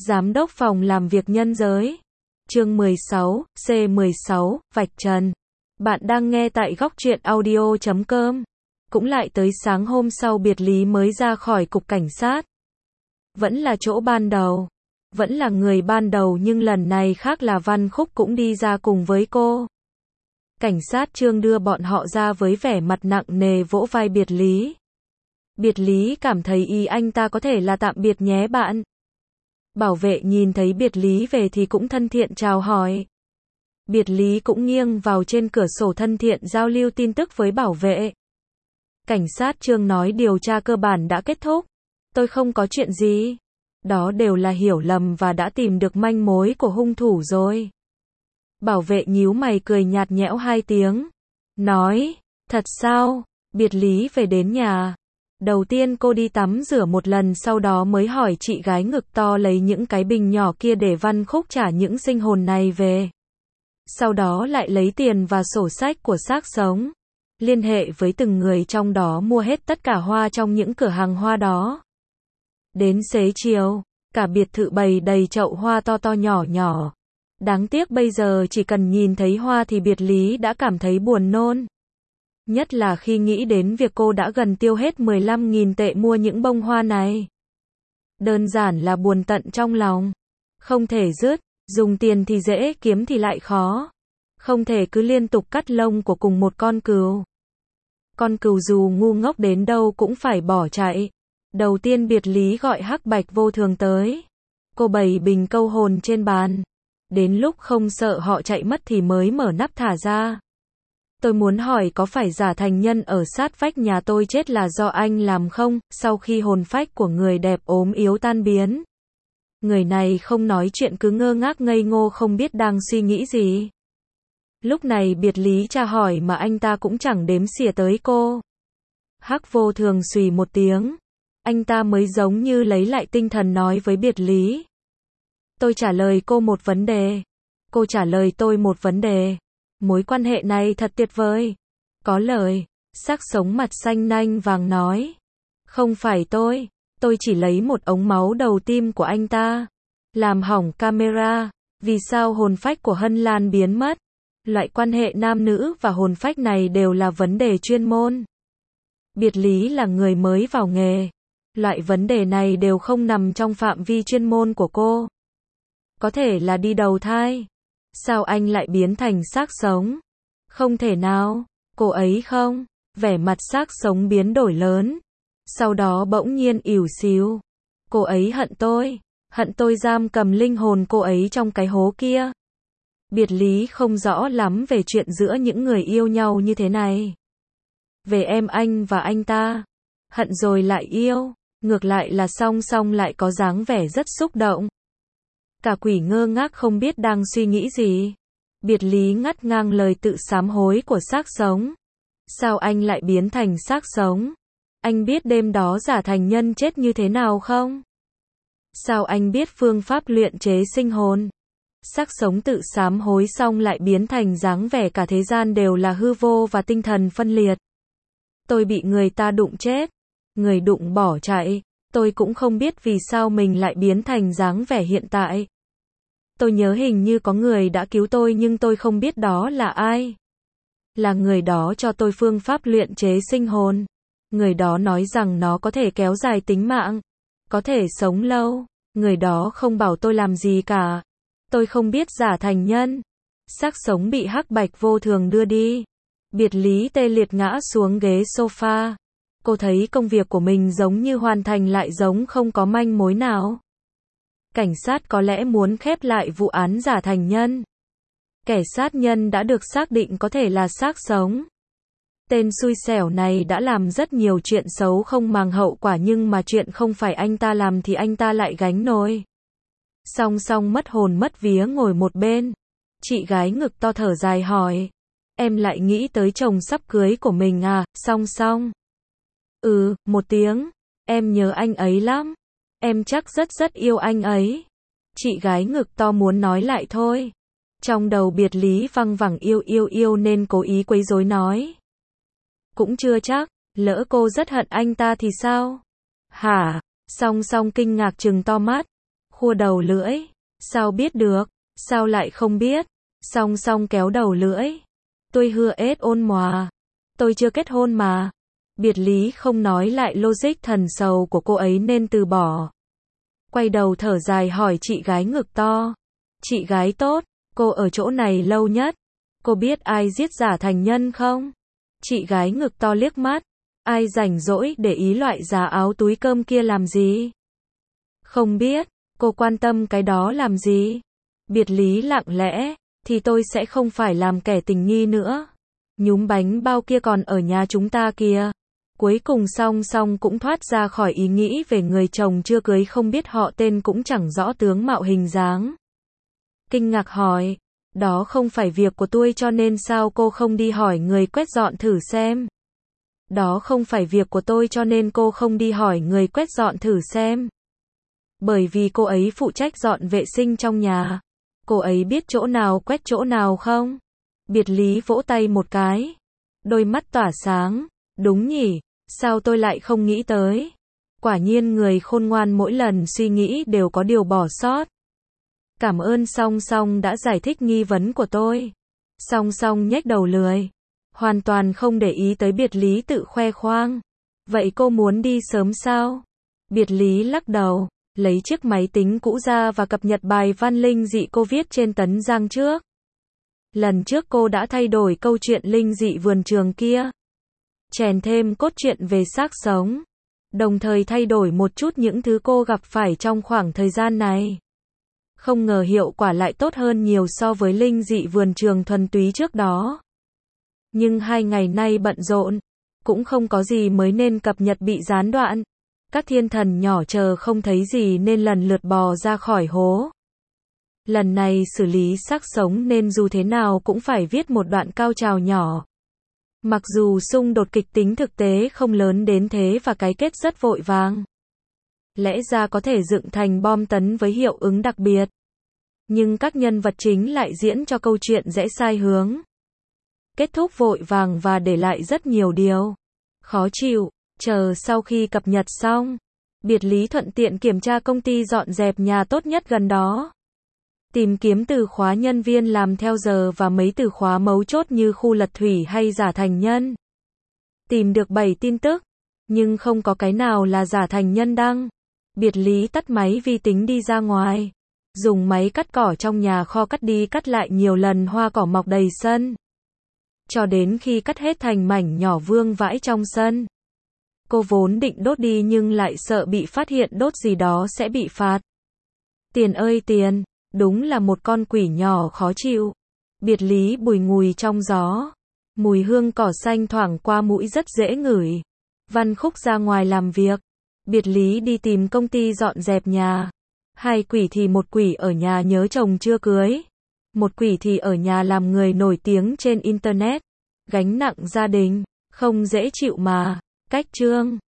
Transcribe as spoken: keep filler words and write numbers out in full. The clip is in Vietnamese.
Giám đốc phòng làm việc nhân giới. Chương mười sáu, C mười sáu, vạch trần. Bạn đang nghe tại góc truyện audio chấm com. Cũng lại tới sáng hôm sau biệt lý mới ra khỏi cục cảnh sát. Vẫn là chỗ ban đầu. Vẫn là người ban đầu nhưng lần này khác là Văn Khúc cũng đi ra cùng với cô. Cảnh sát Trương đưa bọn họ ra với vẻ mặt nặng nề vỗ vai biệt lý. Biệt lý cảm thấy ý anh ta có thể là tạm biệt nhé bạn. Bảo vệ nhìn thấy biệt lý về thì cũng thân thiện chào hỏi. Biệt lý cũng nghiêng vào trên cửa sổ thân thiện giao lưu tin tức với bảo vệ. Cảnh sát Trương nói điều tra cơ bản đã kết thúc. Tôi không có chuyện gì. Đó đều là hiểu lầm và đã tìm được manh mối của hung thủ rồi. Bảo vệ nhíu mày cười nhạt nhẽo hai tiếng. Nói, thật sao? Biệt lý về đến nhà. Đầu tiên cô đi tắm rửa một lần sau đó mới hỏi chị gái ngực to lấy những cái bình nhỏ kia để Văn Khúc trả những sinh hồn này về. Sau đó lại lấy tiền và sổ sách của xác sống. Liên hệ với từng người trong đó mua hết tất cả hoa trong những cửa hàng hoa đó. Đến xế chiều, cả biệt thự bày đầy chậu hoa to to nhỏ nhỏ. Đáng tiếc bây giờ chỉ cần nhìn thấy hoa thì biệt lý đã cảm thấy buồn nôn. Nhất là khi nghĩ đến việc cô đã gần tiêu hết mười lăm nghìn tệ mua những bông hoa này. Đơn giản là buồn tận trong lòng. Không thể dứt, dùng tiền thì dễ kiếm thì lại khó. Không thể cứ liên tục cắt lông của cùng một con cừu. Con cừu dù ngu ngốc đến đâu cũng phải bỏ chạy. Đầu tiên biệt lý gọi Hắc Bạch Vô Thường tới. Cô bày bình câu hồn trên bàn. Đến lúc không sợ họ chạy mất thì mới mở nắp thả ra. Tôi muốn hỏi có phải giả thành nhân ở sát vách nhà tôi chết là do anh làm không? Sau khi hồn phách của người đẹp ốm yếu tan biến. Người này không nói chuyện cứ ngơ ngác ngây ngô không biết đang suy nghĩ gì. Lúc này biệt lý tra hỏi mà anh ta cũng chẳng đếm xỉa tới cô. Hắc Vô Thường xùy một tiếng. Anh ta mới giống như lấy lại tinh thần nói với biệt lý. Tôi trả lời cô một vấn đề. Cô trả lời tôi một vấn đề. Mối quan hệ này thật tuyệt vời. Có lời. Xác sống mặt xanh nanh vàng nói. Không phải tôi. Tôi chỉ lấy một ống máu đầu tim của anh ta. Làm hỏng camera. Vì sao hồn phách của Hân Lan biến mất? Loại quan hệ nam nữ và hồn phách này đều là vấn đề chuyên môn. Biệt lý là người mới vào nghề. Loại vấn đề này đều không nằm trong phạm vi chuyên môn của cô. Có thể là đi đầu thai. Sao anh lại biến thành xác sống? Không thể nào. Cô ấy không. Vẻ mặt xác sống biến đổi lớn. Sau đó bỗng nhiên ỉu xìu. Cô ấy hận tôi. Hận tôi giam cầm linh hồn cô ấy trong cái hố kia. Biệt lý không rõ lắm về chuyện giữa những người yêu nhau như thế này. Về em anh và anh ta. Hận rồi lại yêu. Ngược lại là song song lại có dáng vẻ rất xúc động. Cả quỷ ngơ ngác không biết đang suy nghĩ gì. Biệt lý ngắt ngang lời tự sám hối của xác sống. Sao anh lại biến thành xác sống? Anh biết đêm đó giả thành nhân chết như thế nào không? Sao anh biết phương pháp luyện chế sinh hồn? Xác sống tự sám hối xong lại biến thành dáng vẻ cả thế gian đều là hư vô và tinh thần phân liệt. Tôi bị người ta đụng chết. Người đụng bỏ chạy. Tôi cũng không biết vì sao mình lại biến thành dáng vẻ hiện tại. Tôi nhớ hình như có người đã cứu tôi nhưng tôi không biết đó là ai. Là người đó cho tôi phương pháp luyện chế sinh hồn. Người đó nói rằng nó có thể kéo dài tính mạng. Có thể sống lâu. Người đó không bảo tôi làm gì cả. Tôi không biết giả thành nhân. Xác sống bị Hắc Bạch Vô Thường đưa đi. Biệt lý tê liệt ngã xuống ghế sofa. Cô thấy công việc của mình giống như hoàn thành lại giống không có manh mối nào. Cảnh sát có lẽ muốn khép lại vụ án giả thành nhân. Kẻ sát nhân đã được xác định có thể là xác sống. Tên xui xẻo này đã làm rất nhiều chuyện xấu không màng hậu quả nhưng mà chuyện không phải anh ta làm thì anh ta lại gánh nổi. Song song mất hồn mất vía ngồi một bên. Chị gái ngực to thở dài hỏi. Em lại nghĩ tới chồng sắp cưới của mình à? Song song. Ừ, một tiếng. Em nhớ anh ấy lắm. Em chắc rất rất yêu anh ấy. Chị gái ngực to muốn nói lại thôi. Trong đầu biệt lý văng vẳng yêu yêu yêu nên cố ý quấy rối nói. Cũng chưa chắc, lỡ cô rất hận anh ta thì sao? Hả? Song song kinh ngạc trừng to mắt. khua đầu lưỡi. Sao biết được? Sao lại không biết? Song song kéo đầu lưỡi. Tôi hưa ết ôn mòa. Tôi chưa kết hôn mà. Biệt lý không nói lại logic thần sầu của cô ấy nên từ bỏ. Quay đầu thở dài hỏi chị gái ngực to. Chị gái tốt, cô ở chỗ này lâu nhất. Cô biết ai giết giả thành nhân không? Chị gái ngực to liếc mắt. Ai rảnh rỗi để ý loại giá áo túi cơm kia làm gì? Không biết, cô quan tâm cái đó làm gì? Biệt lý lặng lẽ, thì tôi sẽ không phải làm kẻ tình nghi nữa. Nhúm bánh bao kia còn ở nhà chúng ta kìa. Cuối cùng song song cũng thoát ra khỏi ý nghĩ về người chồng chưa cưới không biết họ tên cũng chẳng rõ tướng mạo hình dáng. Kinh ngạc hỏi, đó không phải việc của tôi cho nên sao cô không đi hỏi người quét dọn thử xem? Đó không phải việc của tôi cho nên cô không đi hỏi người quét dọn thử xem. Bởi vì cô ấy phụ trách dọn vệ sinh trong nhà. Cô ấy biết chỗ nào quét chỗ nào không? Biệt lý vỗ tay một cái. Đôi mắt tỏa sáng. Đúng nhỉ, sao tôi lại không nghĩ tới? Quả nhiên người khôn ngoan mỗi lần suy nghĩ đều có điều bỏ sót. Cảm ơn song song đã giải thích nghi vấn của tôi. Song song nhếch đầu lười. Hoàn toàn không để ý tới biệt lý tự khoe khoang. Vậy cô muốn đi sớm sao? Biệt lý lắc đầu, lấy chiếc máy tính cũ ra và cập nhật bài văn linh dị cô viết trên tấn giang trước. Lần trước cô đã thay đổi câu chuyện linh dị vườn trường kia. Chèn thêm cốt truyện về xác sống. Đồng thời thay đổi một chút những thứ cô gặp phải trong khoảng thời gian này. Không ngờ hiệu quả lại tốt hơn nhiều so với linh dị vườn trường thuần túy trước đó. Nhưng hai ngày nay bận rộn, cũng không có gì mới nên cập nhật bị gián đoạn. Các thiên thần nhỏ chờ không thấy gì nên lần lượt bò ra khỏi hố. Lần này xử lý xác sống nên dù thế nào cũng phải viết một đoạn cao trào nhỏ. Mặc dù xung đột kịch tính thực tế không lớn đến thế và cái kết rất vội vàng. Lẽ ra có thể dựng thành bom tấn với hiệu ứng đặc biệt. Nhưng các nhân vật chính lại diễn cho câu chuyện rẽ sai hướng. Kết thúc vội vàng và để lại rất nhiều điều khó chịu. Chờ sau khi cập nhật xong, biệt lý thuận tiện kiểm tra công ty dọn dẹp nhà tốt nhất gần đó. Tìm kiếm từ khóa nhân viên làm theo giờ và mấy từ khóa mấu chốt như khu lật thủy hay giả thành nhân. Tìm được bảy tin tức, nhưng không có cái nào là giả thành nhân đăng. Biệt lý tắt máy vi tính đi ra ngoài. Dùng máy cắt cỏ trong nhà kho cắt đi cắt lại nhiều lần hoa cỏ mọc đầy sân. Cho đến khi cắt hết thành mảnh nhỏ vương vãi trong sân. Cô vốn định đốt đi nhưng lại sợ bị phát hiện đốt gì đó sẽ bị phạt. Tiền ơi tiền, đúng là một con quỷ nhỏ khó chịu. Biệt lý bùi ngùi trong gió. Mùi hương cỏ xanh thoảng qua mũi rất dễ ngửi. Văn Khúc ra ngoài làm việc. Biệt lý đi tìm công ty dọn dẹp nhà. Hai quỷ thì một quỷ ở nhà nhớ chồng chưa cưới. Một quỷ thì ở nhà làm người nổi tiếng trên Internet. Gánh nặng gia đình, không dễ chịu mà. Cách chương